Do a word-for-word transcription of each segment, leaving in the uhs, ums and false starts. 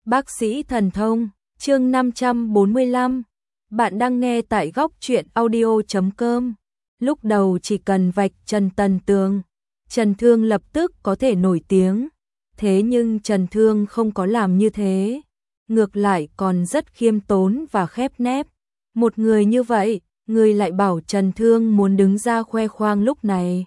Bác sĩ thần thông, chương năm trăm bốn mươi lăm. Bạn đang nghe tại góc truyện audio chấm com. Lúc đầu chỉ cần vạch Trần Tần Tường, Trần Thương lập tức có thể nổi tiếng. Thế nhưng Trần Thương không có làm như thế. Ngược lại còn rất khiêm tốn và khép nép. Một người như vậy, người lại bảo Trần Thương muốn đứng ra khoe khoang lúc này.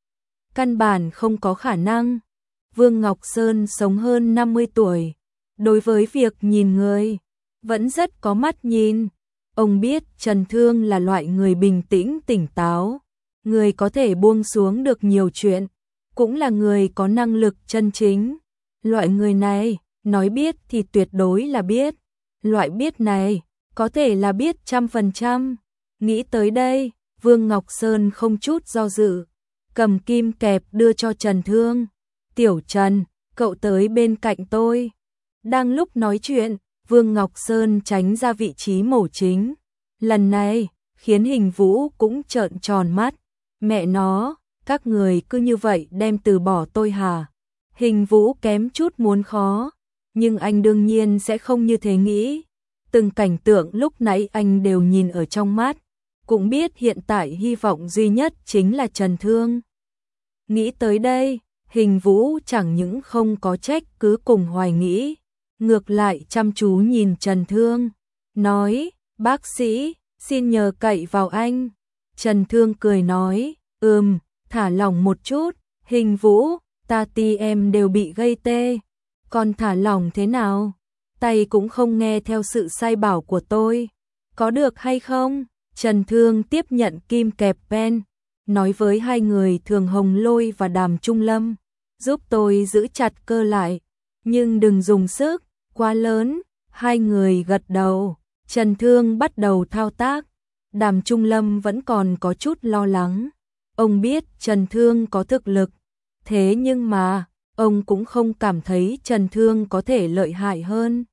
Căn bản không có khả năng. Vương Ngọc Sơn sống hơn năm mươi tuổi. Đối với việc nhìn người, vẫn rất có mắt nhìn. Ông biết Trần Thương là loại người bình tĩnh tỉnh táo. Người có thể buông xuống được nhiều chuyện. Cũng là người có năng lực chân chính. Loại người này, nói biết thì tuyệt đối là biết. Loại biết này, có thể là biết trăm phần trăm. Nghĩ tới đây, Vương Ngọc Sơn không chút do dự. Cầm kim kẹp đưa cho Trần Thương. Tiểu Trần, cậu tới bên cạnh tôi. Đang lúc nói chuyện, Vương Ngọc Sơn tránh ra vị trí mổ chính. Lần này, khiến Hình Vũ cũng trợn tròn mắt. Mẹ nó, các người cứ như vậy đem từ bỏ tôi hả? Hình Vũ kém chút muốn khó, nhưng anh đương nhiên sẽ không như thế nghĩ. Từng cảnh tượng lúc nãy anh đều nhìn ở trong mắt, cũng biết hiện tại hy vọng duy nhất chính là Trần Thương. Nghĩ tới đây, Hình Vũ chẳng những không có trách cứ cùng hoài nghĩ, ngược lại chăm chú nhìn Trần Thương, nói, bác sĩ, xin nhờ cậy vào anh. Trần Thương cười nói, ừm, thả lỏng một chút, Hình Vũ, ta ti em đều bị gây tê, còn thả lỏng thế nào? Tay cũng không nghe theo sự sai bảo của tôi, có được hay không? Trần Thương tiếp nhận kim kẹp pen, nói với hai người Thường Hồng Lôi và Đàm Trung Lâm, giúp tôi giữ chặt cơ lại, nhưng đừng dùng sức quá lớn. Hai người gật đầu, Trần Thương bắt đầu thao tác. Đàm Trung Lâm vẫn còn có chút lo lắng. Ông biết Trần Thương có thực lực, thế nhưng mà ông cũng không cảm thấy Trần Thương có thể lợi hại hơn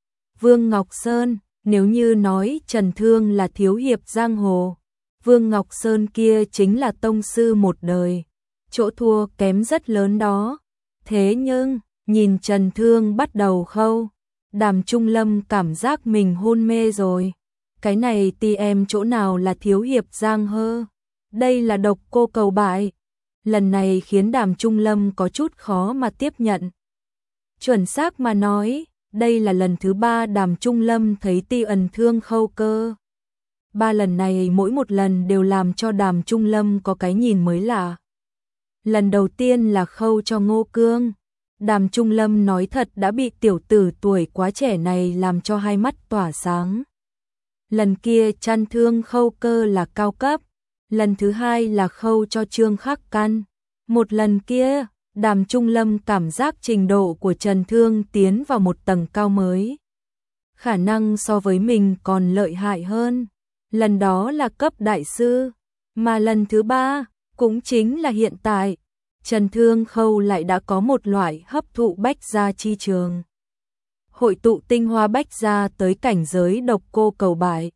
Vương Ngọc Sơn. Nếu như nói Trần Thương là thiếu hiệp giang hồ, Vương Ngọc Sơn kia chính là tông sư một đời, chỗ thua kém rất lớn đó. Thế nhưng, nhìn Trần Thương bắt đầu khâu, Đàm Trung Lâm cảm giác mình hôn mê rồi. Cái này ti em chỗ nào là thiếu hiệp giang hơ, đây là độc cô cầu bại. Lần này khiến Đàm Trung Lâm có chút khó mà tiếp nhận. Chuẩn xác mà nói, đây là lần thứ ba Đàm Trung Lâm thấy Ti Ẩn Thương khâu cơ. Ba lần này mỗi một lần đều làm cho Đàm Trung Lâm có cái nhìn mới lạ. Lần đầu tiên là khâu cho Ngô Cương. Đàm Trung Lâm nói thật đã bị tiểu tử tuổi quá trẻ này làm cho hai mắt tỏa sáng. Lần kia Trăn Thương khâu cơ là cao cấp. Lần thứ hai là khâu cho Trương Khắc Căn. Một lần kia, Đàm Trung Lâm cảm giác trình độ của Trần Thương tiến vào một tầng cao mới. Khả năng so với mình còn lợi hại hơn. Lần đó là cấp đại sư. Mà lần thứ ba, cũng chính là hiện tại, Trần Thương khâu lại đã có một loại hấp thụ bách gia chi trường. Hội tụ tinh hoa bách gia tới cảnh giới độc cô cầu bại.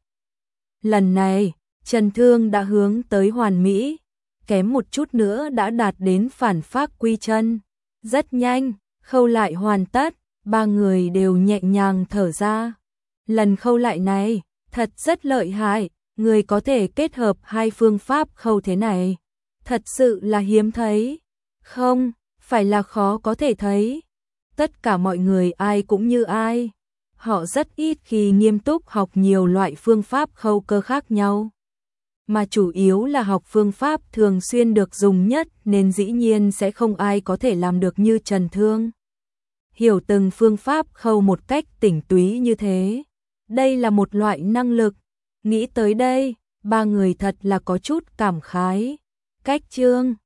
Lần này, Trần Thương đã hướng tới hoàn mỹ, kém một chút nữa đã đạt đến phản phác quy chân. Rất nhanh, khâu lại hoàn tất, ba người đều nhẹ nhàng thở ra. Lần khâu lại này, thật rất lợi hại, người có thể kết hợp hai phương pháp khâu thế này. Thật sự là hiếm thấy. Không, phải là khó có thể thấy. Tất cả mọi người ai cũng như ai. Họ rất ít khi nghiêm túc học nhiều loại phương pháp khâu cơ khác nhau. Mà chủ yếu là học phương pháp thường xuyên được dùng nhất nên dĩ nhiên sẽ không ai có thể làm được như Trần Thương. Hiểu từng phương pháp khâu một cách tỉnh túy như thế. Đây là một loại năng lực. Nghĩ tới đây, ba người thật là có chút cảm khái. Cách chương